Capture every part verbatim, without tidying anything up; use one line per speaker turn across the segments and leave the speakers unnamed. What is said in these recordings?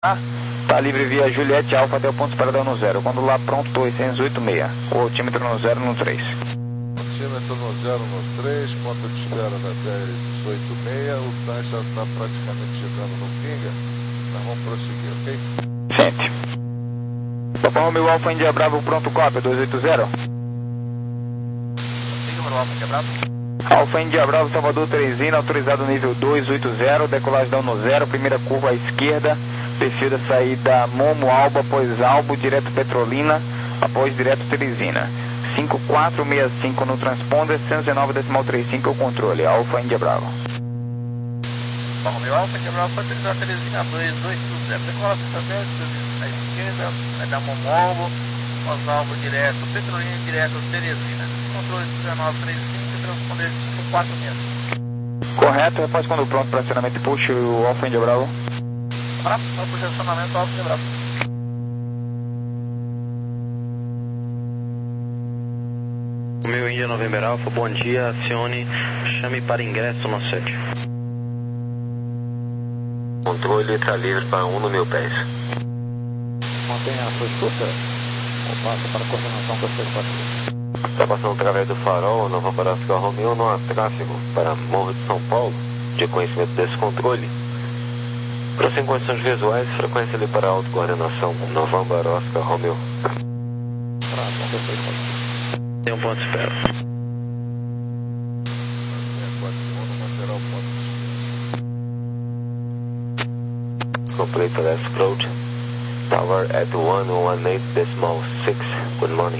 Tá livre via Juliette Alfa até o ponto de paradão no zero. Quando lá pronto, oitocentos e oitenta e seis. O altímetro no zero no três.
Altímetro no zero no três, ponto de espera da dez oitenta e seis. O tanque já está praticamente chegando no Pinga. Nós vamos prosseguir, ok?
Sente. Papa Romeo Alfa India Bravo, pronto, cópia, dois oito zero.
Número Alfa India Bravo.
Alfa India Bravo, Salvador Teresina, autorizado nível dois oito zero, decolagem down no zero, primeira curva à esquerda, perfil da saída Momo Alba, após Albo, direto Petrolina, após direto Teresina. cinco quatro seis cinco no transponder, cento e dezenove decimal trinta e cinco o controle, Alfa India Bravo.
Alfa Romeo Alfa India Bravo, autorizado Teresina dois oito zero, decola sexta dez, à esquerda, vai dar Momo Albo, após Albo, direto Petrolina, direto Teresina. Controle dezenove trinta e cinco, transponder cinco quatro seis.
Correto, após quando pronto para acionamento, puxe o Alfa India Bravo.
Para o posicionamento Alfa India Bravo.
Meu Índia November Alfa, bom dia, acione, chame para ingresso no sete.
Controle está livre para um no mil pés.
Mantenha a sua escuta. Ou passa para a coordenação com a sua patrulha.
Está passando através do farol, Nova Barasca Romeo, não há tráfego para Morro de São Paulo, de conhecimento desse controle. Para sem condições visuais, frequência ali para autocoordenação, Nova Barasca Romeo.
Tem um ponto de espera.
Complete last approach. Tower at one one eight decimal six. Good morning.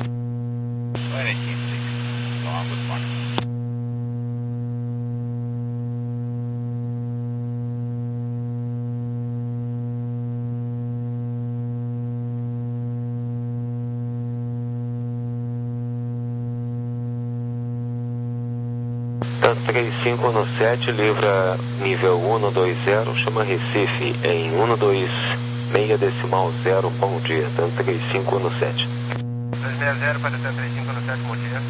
três cinco no sete, livra nível um dois zero, chama Recife em um dois seis decimal zero, bom dia, tanto três cinco no sete.
dois seis zero para três cinco no sete, bom dia.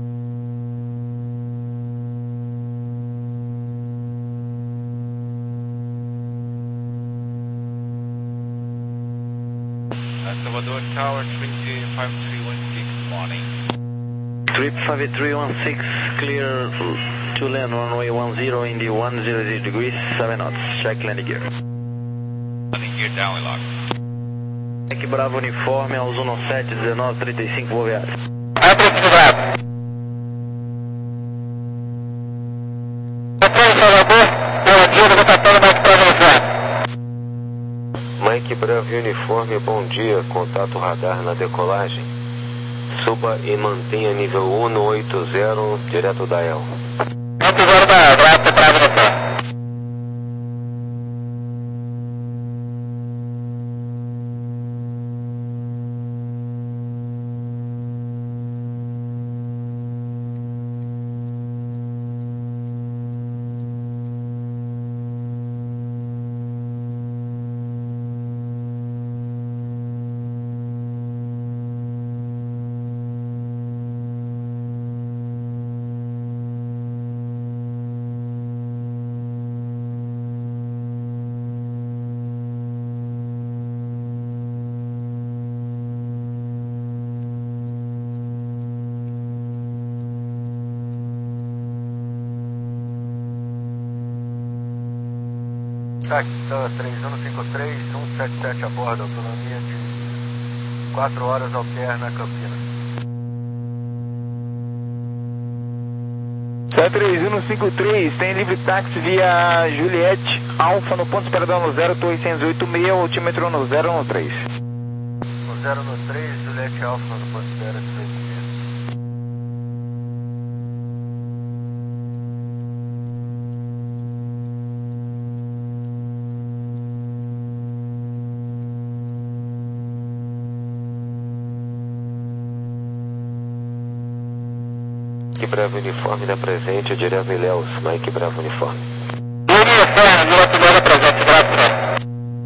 Salvador Tower three five three one six, morning.
three five three one six, clear to land runway one zero in the one hundred degrees, seven knots, check landing gear.
Landing gear down and lock.
Mike Bravo uniforme aos um sete dezenove trinta e cinco, boa viagem.
Mike Bravo uniforme, bom dia, contato radar na decolagem. Suba e mantenha nível um oito zero, direto da E L.
Taxi três um cinco três, um sete sete a bordo, autonomia de quatro horas, alterna Campinas.
três um cinco três, tem livre táxi via Juliette Alfa no ponto de paradão no zero, oitocentos e oitenta e seis, altímetro no zero no três.
No zero no três, Juliette Alfa no ponto de espera de seis.
Mike Bravo uniforme da presente, direto Ilhéus, Mike Bravo uniforme.
Uniforme, direto da presente, graças.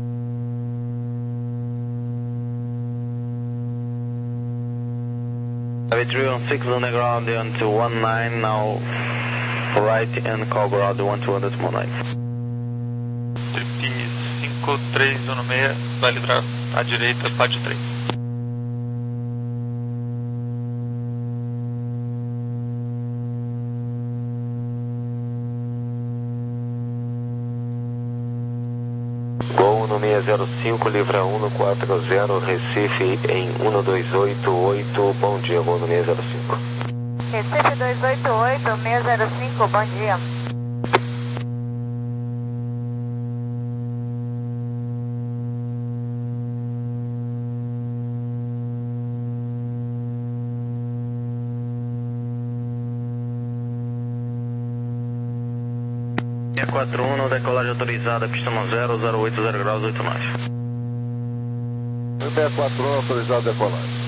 three one six on the ground until one nine, now right and call ground one two hundred small nine.
três cinco cinco três um seis, vai livrar à direita, pádio três.
Gol no seis zero cinco, livra um no quatro zero, Recife em um dois oito oito, bom dia, Gol no seis zero cinco.
Recife dois oito oito, seis zero cinco, bom dia.
seis quatro um, decolagem autorizada, pista no zero, zero oito zero graus, oito nove.
seis quatro um, autorizado a decolagem.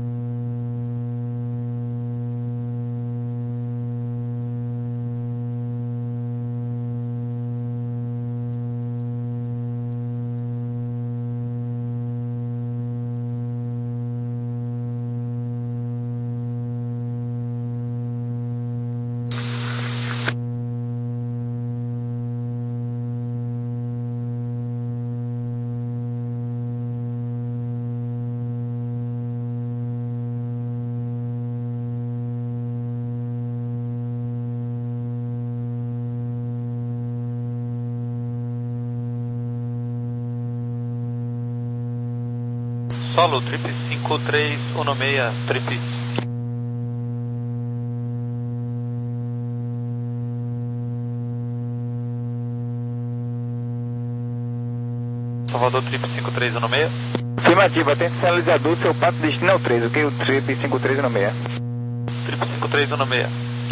Solo, trip cinco três um seis, trip. Salvador, trip cinco três um seis.
Afirmativa, tem sinalizador, seu pato destino é o três, ok? O trip cinco três um seis.
Trip cinco três um seis.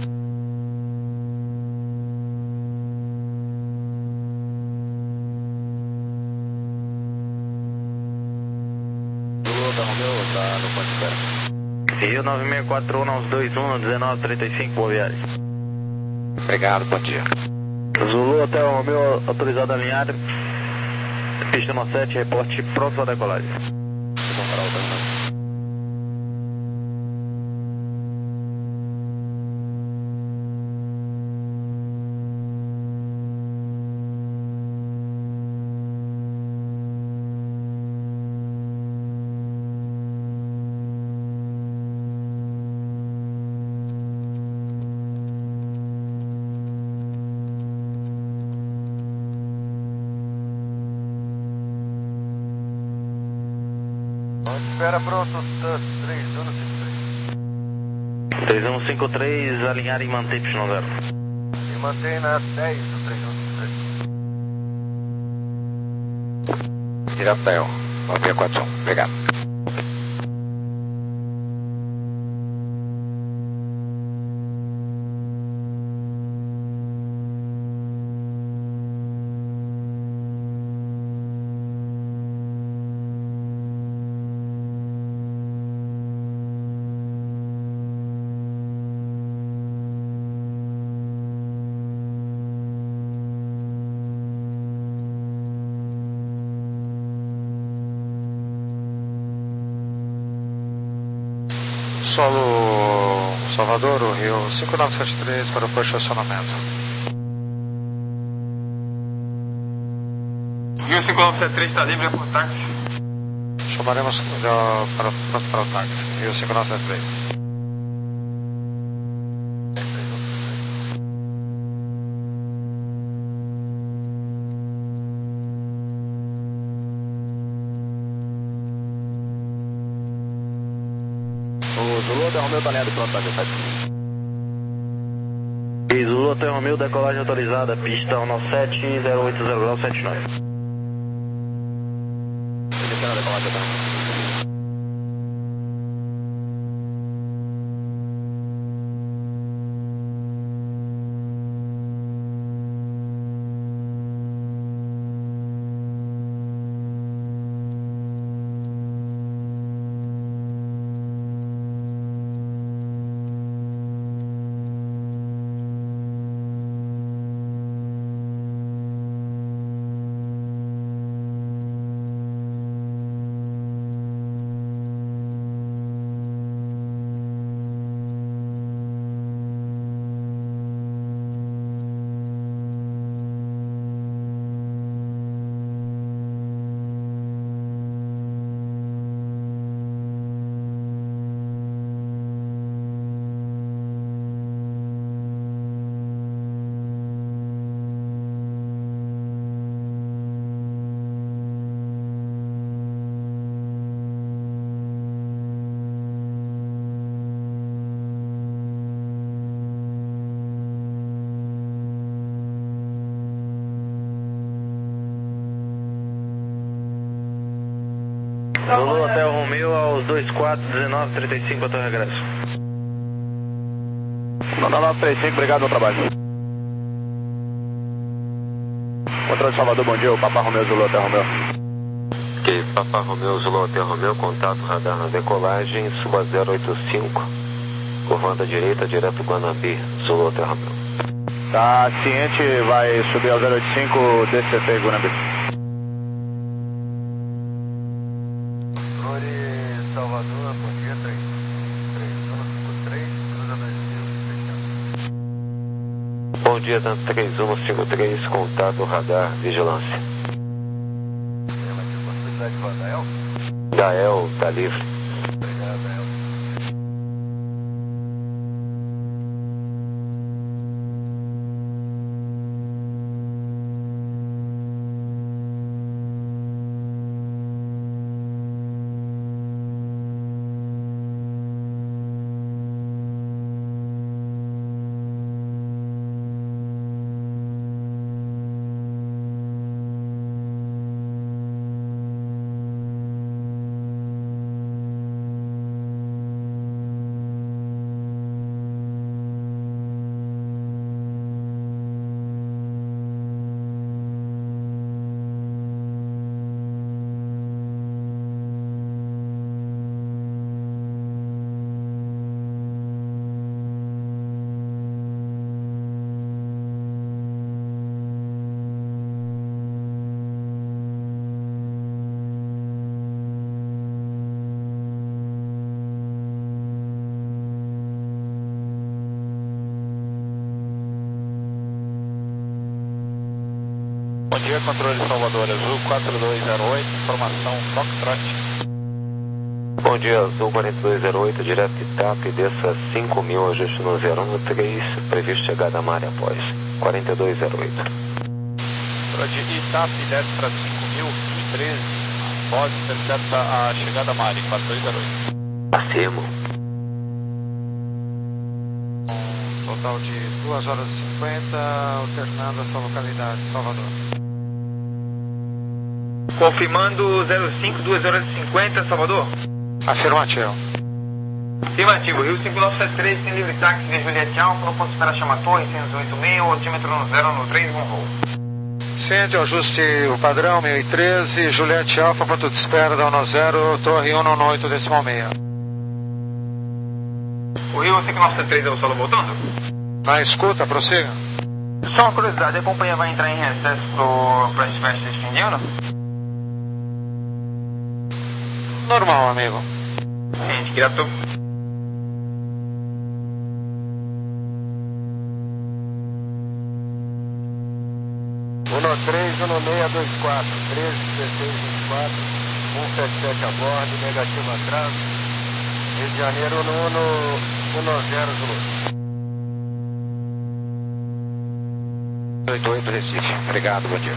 Rio nove seis quatro um, dois um, dezenove trinta e cinco, boa viagem.
Obrigado, bom dia.
Zulu, Hotel Romeu, autorizado a alinhar. Pista no sete, reporte próximo à decolagem.
Espera pronto, três um cinco três.
três um cinco três, alinhar e manter pista no zero.
E mantém na dez do três um cinco três.
Direto da El, nove seis quatro um, obrigado.
Solo Salvador, o Rio cinco nove sete três para o posicionamento.
Rio cinco nove sete três está livre por táxi.
Chamaremos uh, para, pronto para o táxi. Rio cinco nove sete três.
O Zulu Hotel Romeu tá alinhado, pronto para descer.
Zulu Hotel Romeu, decolagem autorizada, pista um nove sete, zero oito zero graus, sete nove.
Descendo a decolagem, tá?
Zulu Hotel Romeo aos dois quatro, dezenove, trinta e cinco para o regresso.
nove três cinco, obrigado pelo trabalho. Controle de Salvador, bom dia, o Papa Romeo Zulu Hotel Romeo.
Ok, Papa Romeo Zulu Hotel Romeo, contato radar na decolagem, suba zero oito cinco, curvando à direita, direto Guanambi, Zulu Hotel Romeo.
Tá ciente, vai subir ao zero oito cinco, D C T Guanambi.
Salvador, bom dia, três três um cinco três, cruza Brasil, fechando.
Bom dia, tanto três um cinco três, contato radar, vigilância.
Tem aqui possibilidade de rodar, El?
Dael, tá livre.
Obrigado, El.
Bom dia, controle de Salvador Azul quatro dois zero oito, informação Foxtrot.
Bom dia, Azul quatro dois zero oito, direto de TAP, desça cinco mil, ajuste no zero um três, previsto chegada a Mare após, quatro dois zero oito.
De Itap, desce para cinco mil e treze, pode intercepta a chegada a Mare, quatro dois zero oito.
Afirmo.
Total de duas horas e cinquenta, alternando essa localidade, Salvador.
Confirmando zero cinco, duas horas e cinquenta, Salvador.
Afirmativo.
Afirmativo, Rio cinco nove sete três, sem livre táxi de Juliette Alfa, não posso esperar chamar torre, cento e oito seis, altímetro no zero no três, bom voo.
Sente, ajuste o padrão, mil e treze, Juliette Alfa, ponto de espera da um zero, torre cento e oito, decimal seis.
O Rio cinco nove sete três é o solo voltando?
Na escuta, prossiga.
Só uma curiosidade, a companhia vai entrar em recesso pro Flash Fest de fim de ano?
Normal, amigo.
Gente, grato.
um três um seis dois quatro, treze dezesseis vinte e quatro, cento e setenta e sete a bordo, negativo atraso, Rio de Janeiro no zero Zulu.
oito oito Recife, obrigado, bom dia.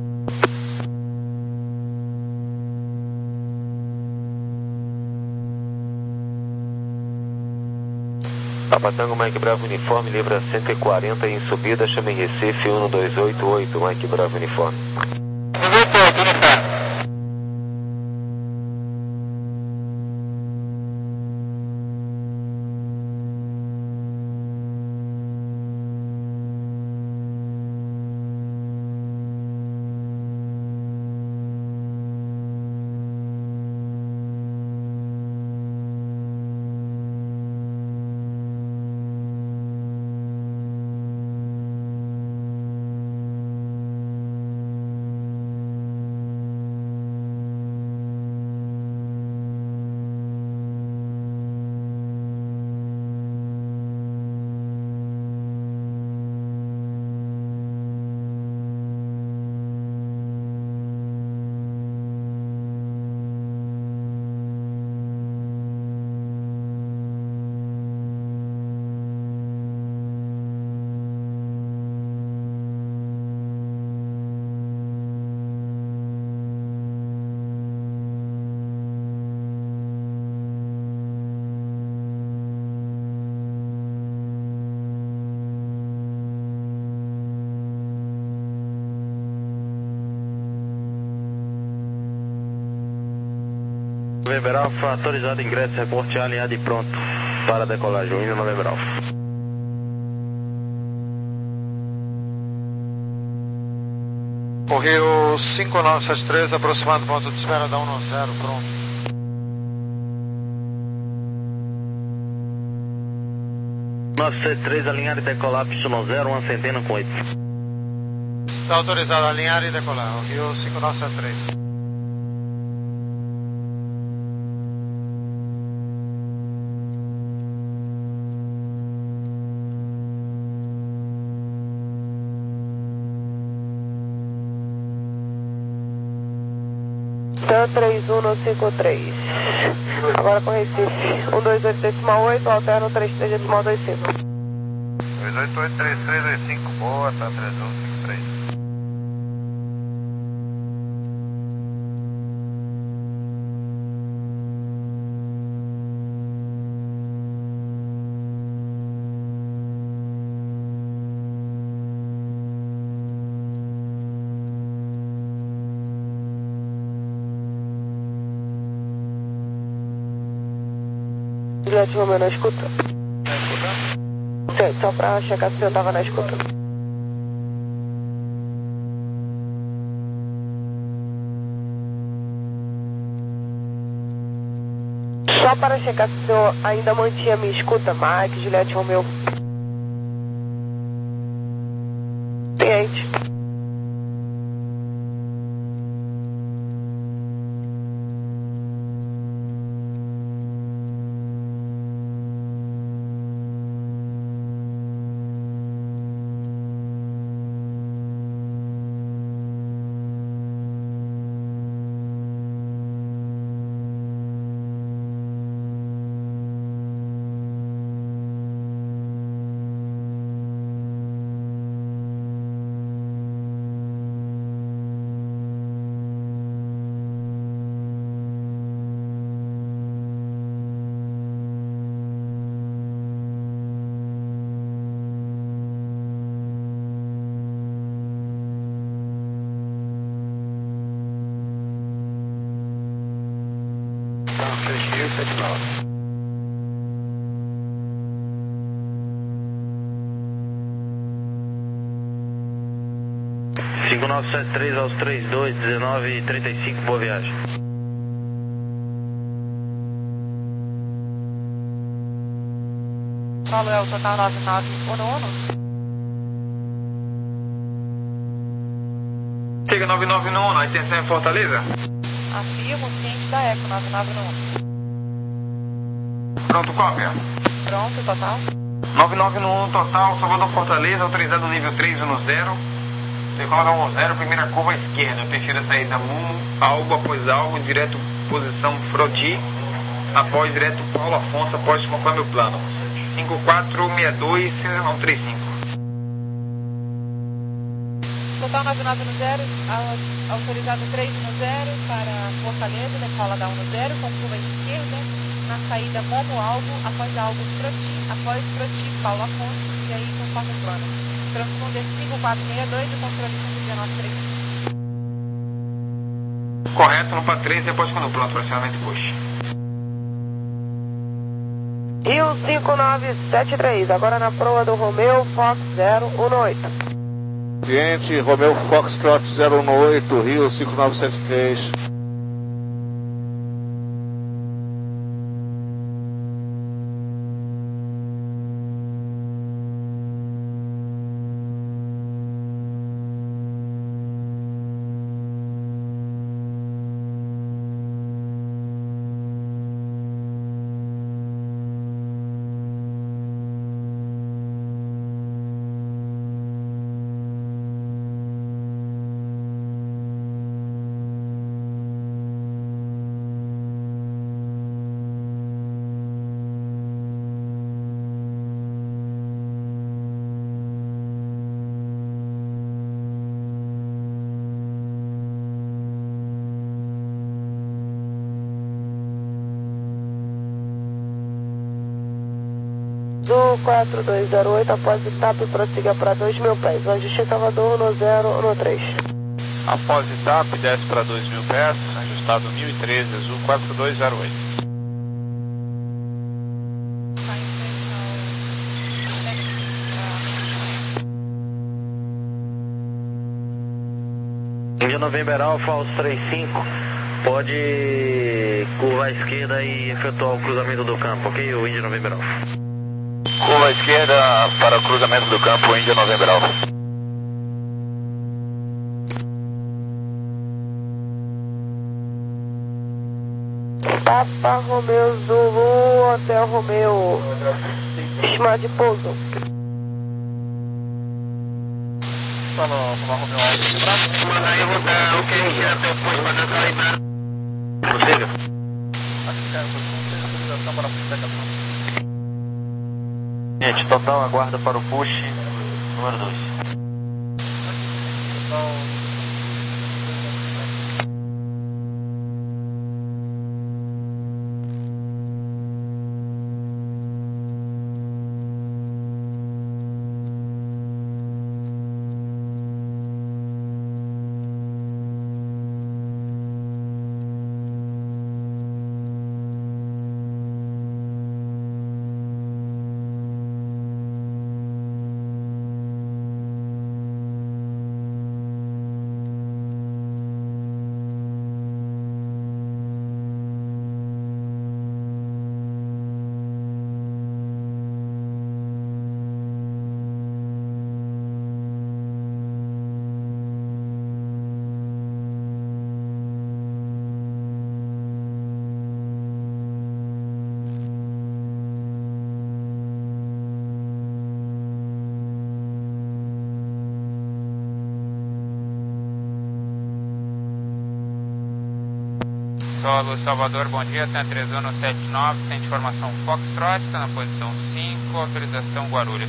Papatango, Mike Bravo Uniforme, Libra cento e quarenta em subida, chama em Recife um dois oito oito, Mike Bravo Uniforme.
November Alpha, autorizado ingresso, reporte alinhado e pronto para decolagem, Windows November Alpha.
O Rio cinco nove sete três, aproximando ponto de espera da um zero, pronto.
nove sete três, alinhar e decolar, Y zero, uma centena com oito.
Está autorizado a alinhar e decolar, o Rio cinco nove sete três.
três um não cinco três. Agora com Recife. um dois oito decimal oito, alterno três três decimal dois cinco.
dois oito oito três três dois cinco, boa, tá três um cinco três.
Juliette Romeu na escuta.
Tá escutando?
Sim, só pra checar se eu tava na escuta. Só para checar se eu ainda mantinha minha escuta, Mike, Juliette Romeu. Cliente.
cinco nove sete três aos trinta e dois, dezenove e trinta e cinco, boa viagem.
Paulo é o total nove nove um um.
Chega nove nove um, a intenção é Fortaleza?
Afirmo, ciente da Eco nove nove um.
Pronto, cópia.
Pronto, total.
nove nove um total, Salvador Fortaleza, autorizado nível três um zero. Decola um zero, primeira curva à esquerda, terceira saída Mumo, Albo após Albo, direto posição Frodi, após direto Paulo Afonso, após conforme o plano. cinco quatro seis dois, não três cinco.
Total nove nove um zero, autorizado três um zero para Fortaleza, decola da um zero, com curva à esquerda, na saída Momo Albo, após Albo Froti, após Froti Paulo Afonso, e aí conforme o plano. Transponder cinco quatro seis dois, o controle cinco um nove três.
Correto, no P A três, depois quando pronto, fracionamento push.
Rio cinco nove sete três, agora na proa do Romeu Fox zero um oito.
Cliente, Romeu Foxtrot zero um oito, Rio cinco nove sete três.
Do quatro dois zero oito, após o TAP, prossiga para dois mil pés. Ajuste em Salvador no zero um três.
Após etapa, desce para dois mil pés, ajuste ajustado mil e treze, azul quatro dois zero oito.
Índia November Alpha, aos trinta e cinco, pode curvar à esquerda e efetuar o cruzamento do campo, ok? O Índia November Alpha.
Curva à esquerda para o cruzamento do campo, Índia November Alpha.
Papa Romeu Zulu, Hotel Romeu, estimado de pouso.
Falou, Papa Romeu Alfa, braço.
Aí vou dar o que a gente já depois para sair para... Possível?
Acho que é a autorização para a aplicação.
Gente, total aguarda para o push número dois.
Total.
Solo Salvador, bom dia, tem três um sete nove, tem informação Foxtrot, está na posição cinco, autorização Guarulhos.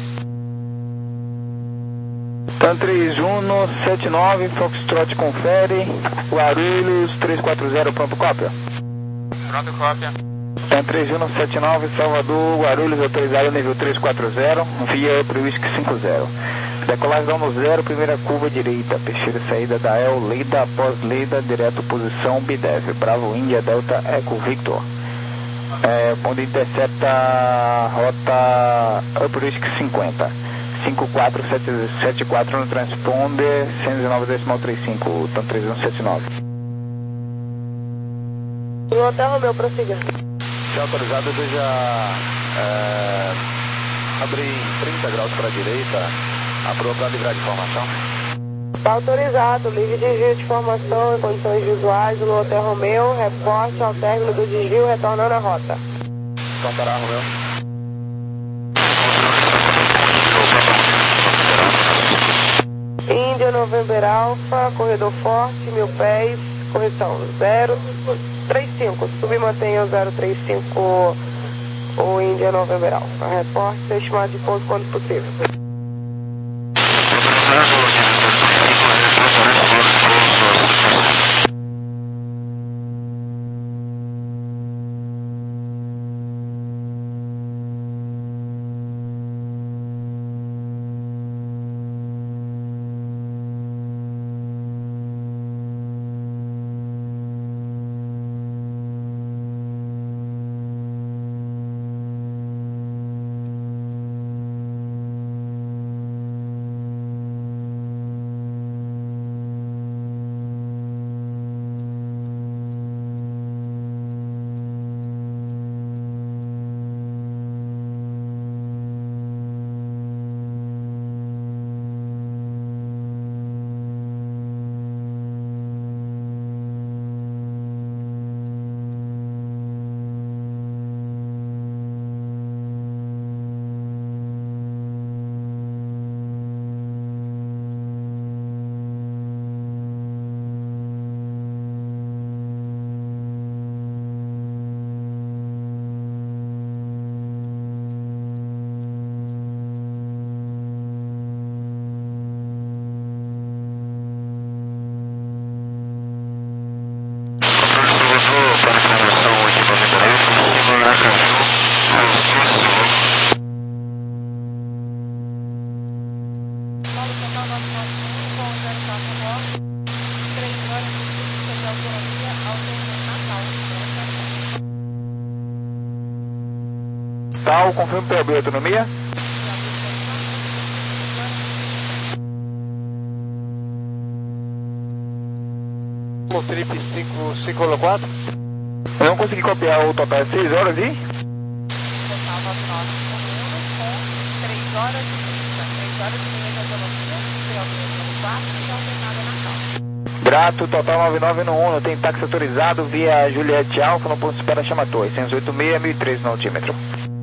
Tan três um sete nove, Foxtrot confere, Guarulhos três quatro zero, pronto, cópia.
Pronto, cópia.
Tan três um sete nove, Salvador, Guarulhos, autorizado nível três quatro zero, via para o Whisky cinco zero. Decolagem da no zero, primeira curva direita, peixeira saída da El, Leida, após Leida, direto posição B D E V, Bravo Índia, Delta Eco Victor. É, onde intercepta a rota Uprisc cinquenta, cinco quatro sete quatro no transponder, cento e nove decimal trinta e cinco, Tan três um sete nove.
O Hotel Romeu, prossiga.
Se autorizado, deseja é, abrir trinta graus para a direita, aprova para livrar de formação.
Está autorizado, livre desvio de formação em condições visuais no Hotel Romeu, reporte ao término do desvio, retornando à rota.
Contará, Romeu.
Índia November Alpha, corredor forte, mil pés, correção zero três cinco, submantenha o zero três cinco, o Índia November Alpha, reporte, estimado de pouso quando possível.
total, confirme o P O B, autonomia.
O trip cinco cinco quatro.
Eu não consegui copiar o total, é seis horas e?
Total nove nove um um com três horas e trinta. três horas e meia de autonomia, P O B quatro e alternada na calma.
Grato, total nove nove um um, tem táxi autorizado via Juliette Alfa no ponto de espera Chama Torre, seiscentos e oitenta e seis, mil e treze no altímetro.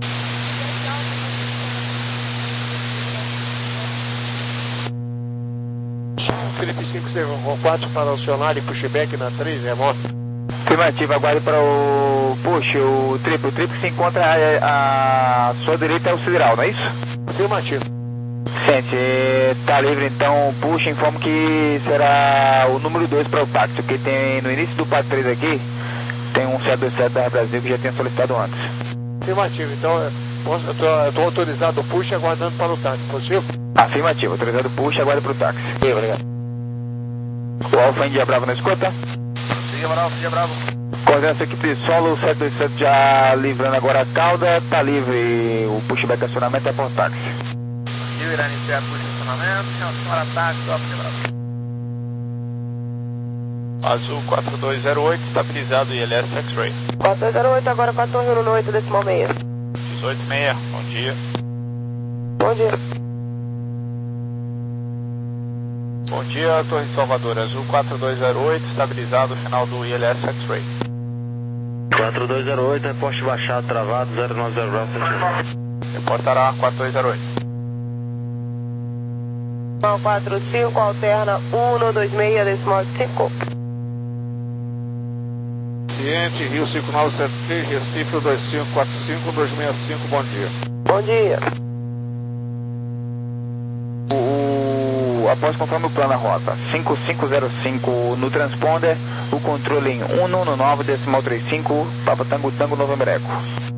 Felipe cinco cinco quatro para acionar e pushback na três, remoto.
Afirmativo, aguarde para o push, o triplo. O triplo se encontra à, à sua direita é o sideral, não é isso?
Afirmativo.
Sente, tá livre então, push, informo que será o número dois para o táxi, porque tem no início do P A três aqui, tem um sete dois sete da Air Brasil que já tinha solicitado antes.
Afirmativo, então eu estou autorizado o push aguardando para o táxi, possível?
Afirmativo, autorizado push, aguarde para o táxi.
Sim, obrigado.
O Alfa India Bravo não escuta?
India Bravo, India Bravo.
Coordenação equipe de solo, sete dois sete já livrando agora a cauda, tá livre o pushback acionamento é por táxi.
Eu irá iniciar push acionamento, chama para táxi, Alfa India Bravo.
Azul quatro dois zero oito, estabilizado I L S X-Ray.
quatro dois zero oito, agora quatro Torre no oito, decimal meia.
dezoito e meia, bom dia.
Bom dia.
Bom dia, Torre Salvador, Azul quatro dois zero oito, estabilizado, final do I L S X-Ray.
quatro dois zero oito, reporte baixado, travado, zero nove zero Bravo.
Reportará quatro dois zero oito.
quatro cinco, alterna um dois seis, decimal cinco.
Ciente, Rio cinco nove sete três, Recife dois cinco quatro cinco dois seis cinco, bom dia.
Bom dia.
O, após conforme o plano a rota cinco cinco zero cinco no transponder, o controle em um um nove, decimal trinta e cinco, Papa Tango Tango November Eco.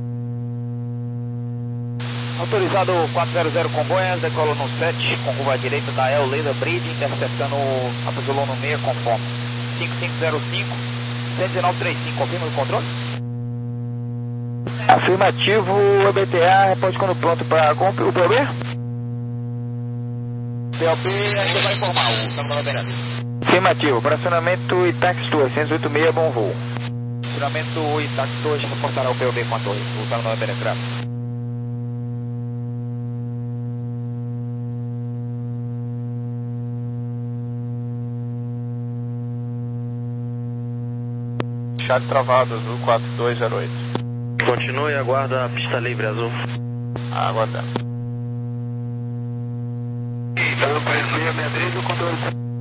Autorizado quatro zero zero Congonhas, decola no sete, com curva à direita da El Leida Bridge, interceptando a posição no meio conforme cinco cinco zero cinco, cento e nove trinta e cinco, confirma o controle?
Afirmativo, E B T A, reporte quando pronto para o P O B?
P O B ainda vai informar, o estamos na Liberada.
Afirmativo, operacionamento Itax Torre, seiscentos e oitenta e seis, bom voo.
Operacionamento Itax Torre, reportará o P O B com a torre, o estamos na Liberada.
Chave travado, Azul quatro dois zero oito.
Continue e aguarda a pista livre, Azul.
Aguardando.
Então, para seis seis três, o controle.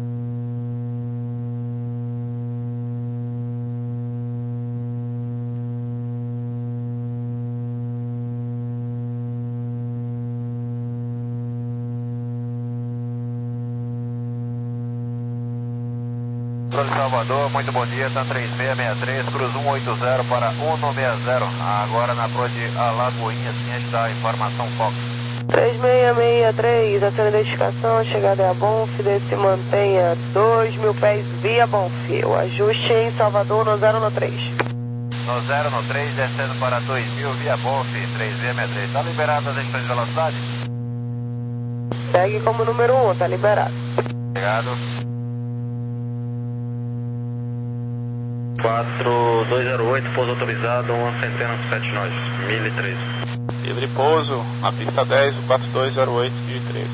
Controle Salvador, muito bom dia, tá três seis seis três, cruza cento e oitenta para cento e sessenta, agora na Pro de Alagoinha, ciente da informação Fox.
três seis seis três, a sua identificação, chegada é a Bonf, se mantenha dois mil pés via Bonf, o ajuste em Salvador no zero no três.
No zero no três, descendo para dois mil via Bonf, três seis seis três, tá liberado as restrições de velocidade?
Segue como número um, tá liberado.
Obrigado.
quatro dois zero oito, pouso autorizado, uma centena sete nós, mil e treze.
Livre pouso, na pista dez, o quatro dois zero oito, mil e treze.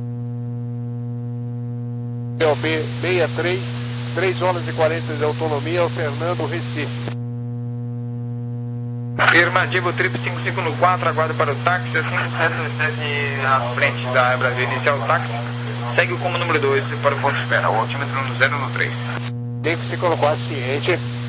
P O B sessenta e três, três horas e quarenta de autonomia, Fernando Recife.
Afirmativo, trip cinco cinco no quatro, aguarda para o táxi, cinco sete dois sete à frente da Air Brasil, inicial o táxi, segue como número dois para o ponto de espera, o altímetro no zero no três.
cinco cinco quatro, ciente.